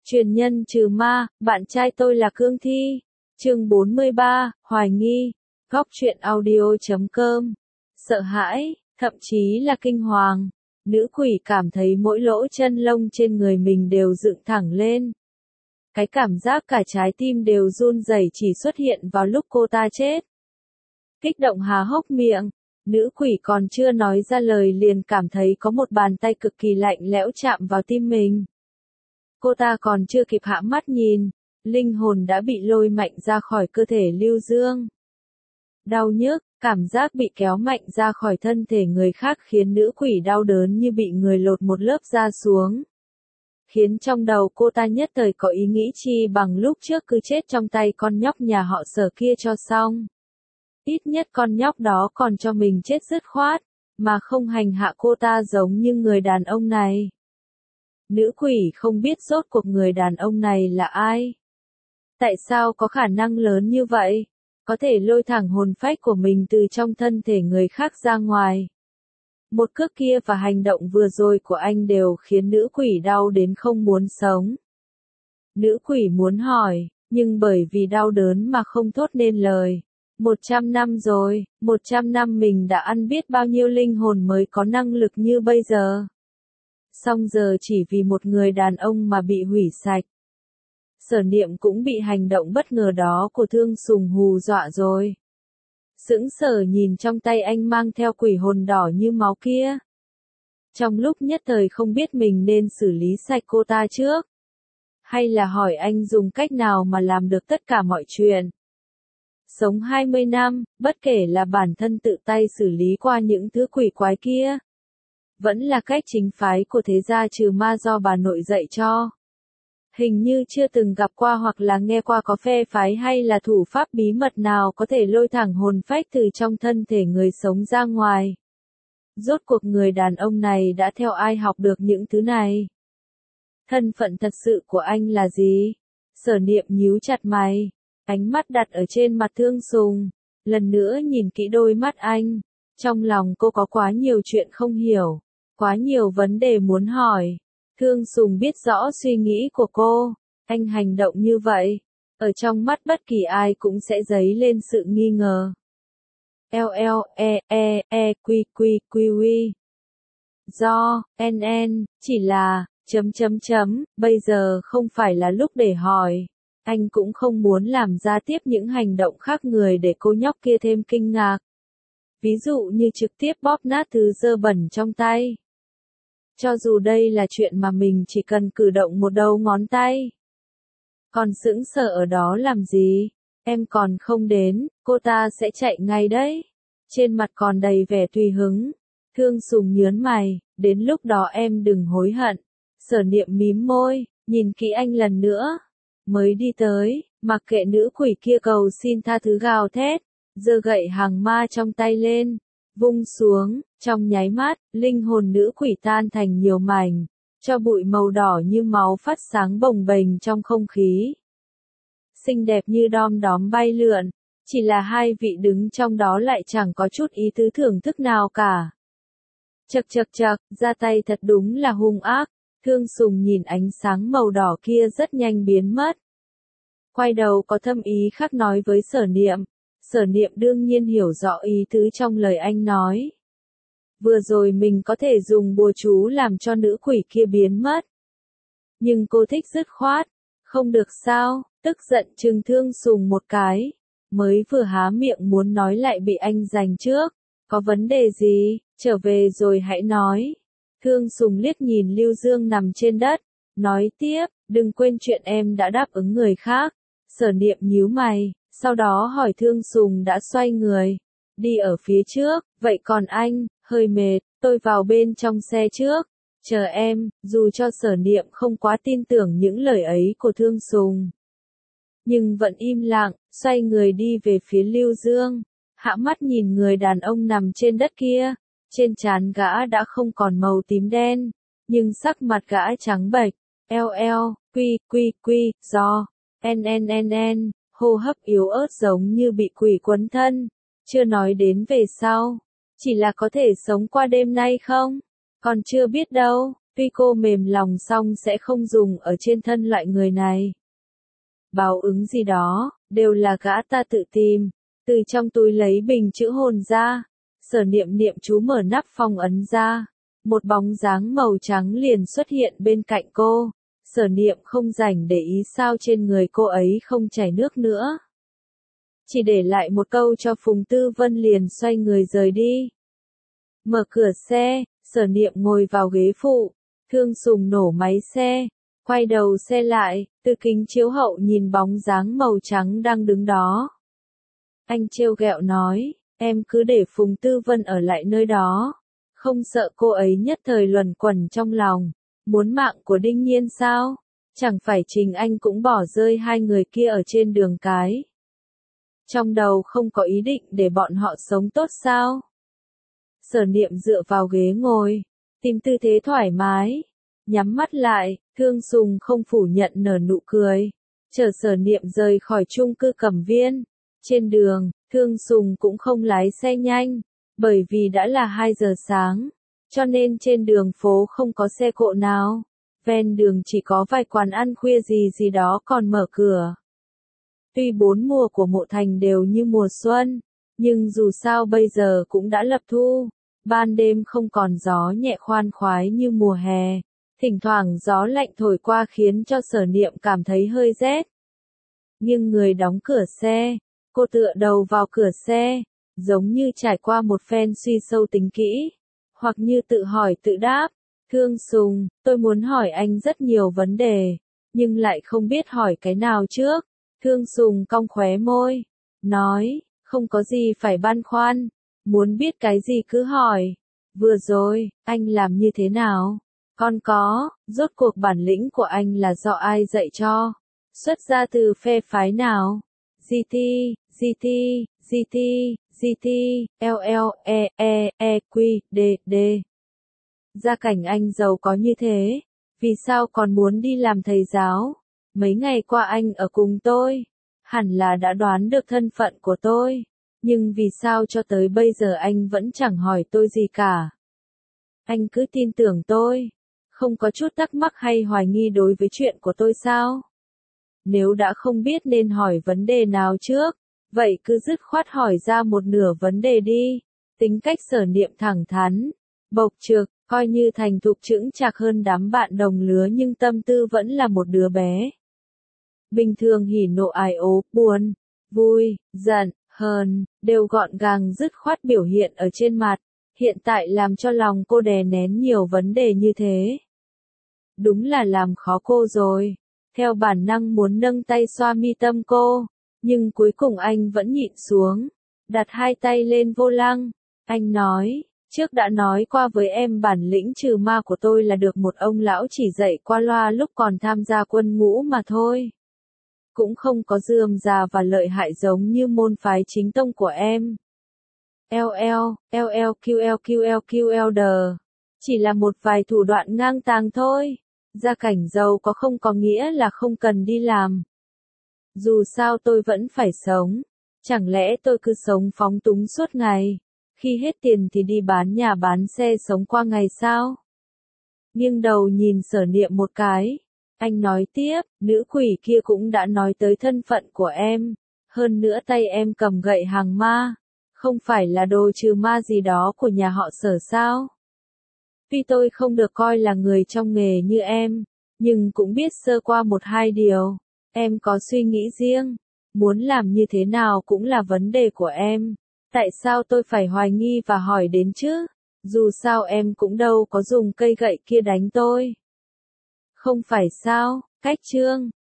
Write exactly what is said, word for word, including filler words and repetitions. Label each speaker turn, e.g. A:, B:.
A: Truyền nhân trừ ma, bạn trai tôi là Cương Thi. Chương bốn mươi ba, Hoài nghi. Góc truyện audio chấm com. Sợ hãi, thậm chí là kinh hoàng. Nữ quỷ cảm thấy mỗi lỗ chân lông trên người mình đều dựng thẳng lên. Cái cảm giác cả trái tim đều run rẩy chỉ xuất hiện vào lúc cô ta chết. Kích động há hốc miệng, nữ quỷ còn chưa nói ra lời liền cảm thấy có một bàn tay cực kỳ lạnh lẽo chạm vào tim mình. Cô ta còn chưa kịp hãm mắt nhìn, linh hồn đã bị lôi mạnh ra khỏi cơ thể Lưu Dương. Đau nhức, cảm giác bị kéo mạnh ra khỏi thân thể người khác khiến nữ quỷ đau đớn như bị người lột một lớp da xuống. Khiến trong đầu cô ta nhất thời có ý nghĩ chi bằng lúc trước cứ chết trong tay con nhóc nhà họ Sở kia cho xong. Ít nhất con nhóc đó còn cho mình chết dứt khoát, mà không hành hạ cô ta giống như người đàn ông này. Nữ quỷ không biết rốt cuộc người đàn ông này là ai. Tại sao có khả năng lớn như vậy, có thể lôi thẳng hồn phách của mình từ trong thân thể người khác ra ngoài. Một cước kia và hành động vừa rồi của anh đều khiến nữ quỷ đau đến không muốn sống. Nữ quỷ muốn hỏi, nhưng bởi vì đau đớn mà không thốt nên lời. Một trăm năm rồi, một trăm năm mình đã ăn biết bao nhiêu linh hồn mới có năng lực như bây giờ. Xong giờ chỉ vì một người đàn ông mà bị hủy sạch. Sở Niệm cũng bị hành động bất ngờ đó của Thương Sùng hù dọa rồi. Sững sờ nhìn trong tay anh mang theo quỷ hồn đỏ như máu kia. Trong lúc nhất thời không biết mình nên xử lý sạch cô ta trước. Hay là hỏi anh dùng cách nào mà làm được tất cả mọi chuyện. Sống hai mươi năm, bất kể là bản thân tự tay xử lý qua những thứ quỷ quái kia. Vẫn là cách chính phái của thế gia trừ ma do bà nội dạy cho. Hình như chưa từng gặp qua hoặc là nghe qua có phe phái hay là thủ pháp bí mật nào có thể lôi thẳng hồn phách từ trong thân thể người sống ra ngoài. Rốt cuộc người đàn ông này đã theo ai học được những thứ này? Thân phận thật sự của anh là gì? Sở Niệm nhíu chặt mày, ánh mắt đặt ở trên mặt Thương Sùng, lần nữa nhìn kỹ đôi mắt anh. Trong lòng cô có quá nhiều chuyện không hiểu, quá nhiều vấn đề muốn hỏi. Thương Sùng biết rõ suy nghĩ của cô, anh hành động như vậy, ở trong mắt bất kỳ ai cũng sẽ dấy lên sự nghi ngờ. L L E E E Q Q Q Q. Do, N N, chỉ là, chấm chấm chấm, bây giờ không phải là lúc để hỏi. Anh cũng không muốn làm ra tiếp những hành động khác người để cô nhóc kia thêm kinh ngạc. Ví dụ như trực tiếp bóp nát thứ dơ bẩn trong tay. Cho dù đây là chuyện mà mình chỉ cần cử động một đầu ngón tay. Còn sững sờ ở đó làm gì? Em còn không đến, cô ta sẽ chạy ngay đấy. Trên mặt còn đầy vẻ tùy hứng. Thương Sùng nhớn mày, đến lúc đó em đừng hối hận. Sở Niệm mím môi, nhìn kỹ anh lần nữa. Mới đi tới, mặc kệ nữ quỷ kia cầu xin tha thứ gào thét, giơ gậy hàng ma trong tay lên, vung xuống, trong nháy mắt, linh hồn nữ quỷ tan thành nhiều mảnh, cho bụi màu đỏ như máu phát sáng bồng bềnh trong không khí. Xinh đẹp như đom đóm bay lượn, chỉ là hai vị đứng trong đó lại chẳng có chút ý tứ thưởng thức nào cả. Chậc chậc chậc, ra tay thật đúng là hung ác. Thương Sùng nhìn ánh sáng màu đỏ kia rất nhanh biến mất. Quay đầu có thâm ý khác nói với Sở Niệm. Sở Niệm đương nhiên hiểu rõ ý tứ trong lời anh nói. Vừa rồi mình có thể dùng bùa chú làm cho nữ quỷ kia biến mất. Nhưng cô thích dứt khoát. Không được sao, tức giận trừng Thương Sùng một cái. Mới vừa há miệng muốn nói lại bị anh giành trước. Có vấn đề gì, trở về rồi hãy nói. Thương Sùng liếc nhìn Lưu Dương nằm trên đất, nói tiếp, đừng quên chuyện em đã đáp ứng người khác. Sở Niệm nhíu mày, sau đó hỏi Thương Sùng đã xoay người, đi ở phía trước, vậy còn anh, hơi mệt, tôi vào bên trong xe trước, chờ em, dù cho Sở Niệm không quá tin tưởng những lời ấy của Thương Sùng. Nhưng vẫn im lặng, xoay người đi về phía Lưu Dương, hạ mắt nhìn người đàn ông nằm trên đất kia. Trên trán gã đã không còn màu tím đen, nhưng sắc mặt gã trắng bệch. L L, Q Q Q, do, N N N N, hô hấp yếu ớt giống như bị quỷ quấn thân. Chưa nói đến về sau, chỉ là có thể sống qua đêm nay không? Còn chưa biết đâu. Tuy cô mềm lòng song sẽ không dùng ở trên thân loại người này. Báo ứng gì đó, đều là gã ta tự tìm. Từ trong túi lấy bình chữ hồn ra. Sở Niệm niệm chú mở nắp phong ấn ra. Một bóng dáng màu trắng liền xuất hiện bên cạnh cô. Sở Niệm không rảnh để ý sao trên người cô ấy không chảy nước nữa. Chỉ để lại một câu cho Phùng Tư Vân liền xoay người rời đi. Mở cửa xe, Sở Niệm ngồi vào ghế phụ. Thương Sùng nổ máy xe. Quay đầu xe lại, từ kính chiếu hậu nhìn bóng dáng màu trắng đang đứng đó. Anh trêu ghẹo nói, em cứ để Phùng Tư Vân ở lại nơi đó. Không sợ cô ấy nhất thời luẩn quẩn trong lòng. Muốn mạng của Đinh Nhiên sao? Chẳng phải Trình Anh cũng bỏ rơi hai người kia ở trên đường cái. Trong đầu không có ý định để bọn họ sống tốt sao? Sở Niệm dựa vào ghế ngồi, tìm tư thế thoải mái. Nhắm mắt lại, Thương Sùng không phủ nhận nở nụ cười. Chờ Sở Niệm rời khỏi chung cư Cẩm Viên. Trên đường, Thương Sùng cũng không lái xe nhanh. Bởi vì đã là hai giờ sáng. Cho nên trên đường phố không có xe cộ nào. Ven đường chỉ có vài quán ăn khuya gì gì đó còn mở cửa. Tuy bốn mùa của Mộ Thành đều như mùa xuân. Nhưng dù sao bây giờ cũng đã lập thu. Ban đêm không còn gió nhẹ khoan khoái như mùa hè. Thỉnh thoảng gió lạnh thổi qua khiến cho Sở Niệm cảm thấy hơi rét. Nhưng người đóng cửa xe, cô tựa đầu vào cửa xe, giống như trải qua một phen suy sâu tính kỹ, hoặc như tự hỏi tự đáp. Thương Sùng, tôi muốn hỏi anh rất nhiều vấn đề, nhưng lại không biết hỏi cái nào trước. Thương Sùng cong khóe môi, nói, không có gì phải băn khoăn, muốn biết cái gì cứ hỏi. Vừa rồi, anh làm như thế nào? Con có, rốt cuộc bản lĩnh của anh là do ai dạy cho? Xuất ra từ phe phái nào? giê tê, giê tê, giê tê, giê tê, lờ lờ, e e, e quy, đê đê. Gia cảnh anh giàu có như thế, vì sao còn muốn đi làm thầy giáo? Mấy ngày qua anh ở cùng tôi, hẳn là đã đoán được thân phận của tôi, nhưng vì sao cho tới bây giờ anh vẫn chẳng hỏi tôi gì cả? Anh cứ tin tưởng tôi, không có chút thắc mắc hay hoài nghi đối với chuyện của tôi sao? Nếu đã không biết nên hỏi vấn đề nào trước, vậy cứ dứt khoát hỏi ra một nửa vấn đề đi. Tính cách Sở Niệm thẳng thắn, bộc trực, coi như thành thục chững chạc hơn đám bạn đồng lứa nhưng tâm tư vẫn là một đứa bé. Bình thường hỉ nộ ái ố, buồn, vui, giận, hờn, đều gọn gàng dứt khoát biểu hiện ở trên mặt. Hiện tại làm cho lòng cô đè nén nhiều vấn đề như thế. Đúng là làm khó cô rồi. Theo bản năng muốn nâng tay xoa mi tâm cô, nhưng cuối cùng anh vẫn nhịn xuống, đặt hai tay lên vô lăng. Anh nói, trước đã nói qua với em bản lĩnh trừ ma của tôi là được một ông lão chỉ dạy qua loa lúc còn tham gia quân ngũ mà thôi. Cũng không có rườm rà và lợi hại giống như môn phái chính tông của em. lờ lờ, lờ lờ quy lờ quy lờ quy lờ đờ. Chỉ là một vài thủ đoạn ngang tàng thôi. Gia cảnh giàu có không có nghĩa là không cần đi làm. Dù sao tôi vẫn phải sống. Chẳng lẽ tôi cứ sống phóng túng suốt ngày? Khi hết tiền thì đi bán nhà bán xe sống qua ngày sao? Nghiêng đầu nhìn Sở Niệm một cái. Anh nói tiếp, nữ quỷ kia cũng đã nói tới thân phận của em. Hơn nữa tay em cầm gậy hàng ma. Không phải là đồ trừ ma gì đó của nhà họ Sở sao? Tuy tôi không được coi là người trong nghề như em, nhưng cũng biết sơ qua một hai điều. Em có suy nghĩ riêng, muốn làm như thế nào cũng là vấn đề của em. Tại sao tôi phải hoài nghi và hỏi đến chứ? Dù sao em cũng đâu có dùng cây gậy kia đánh tôi. Không phải sao, cách chương.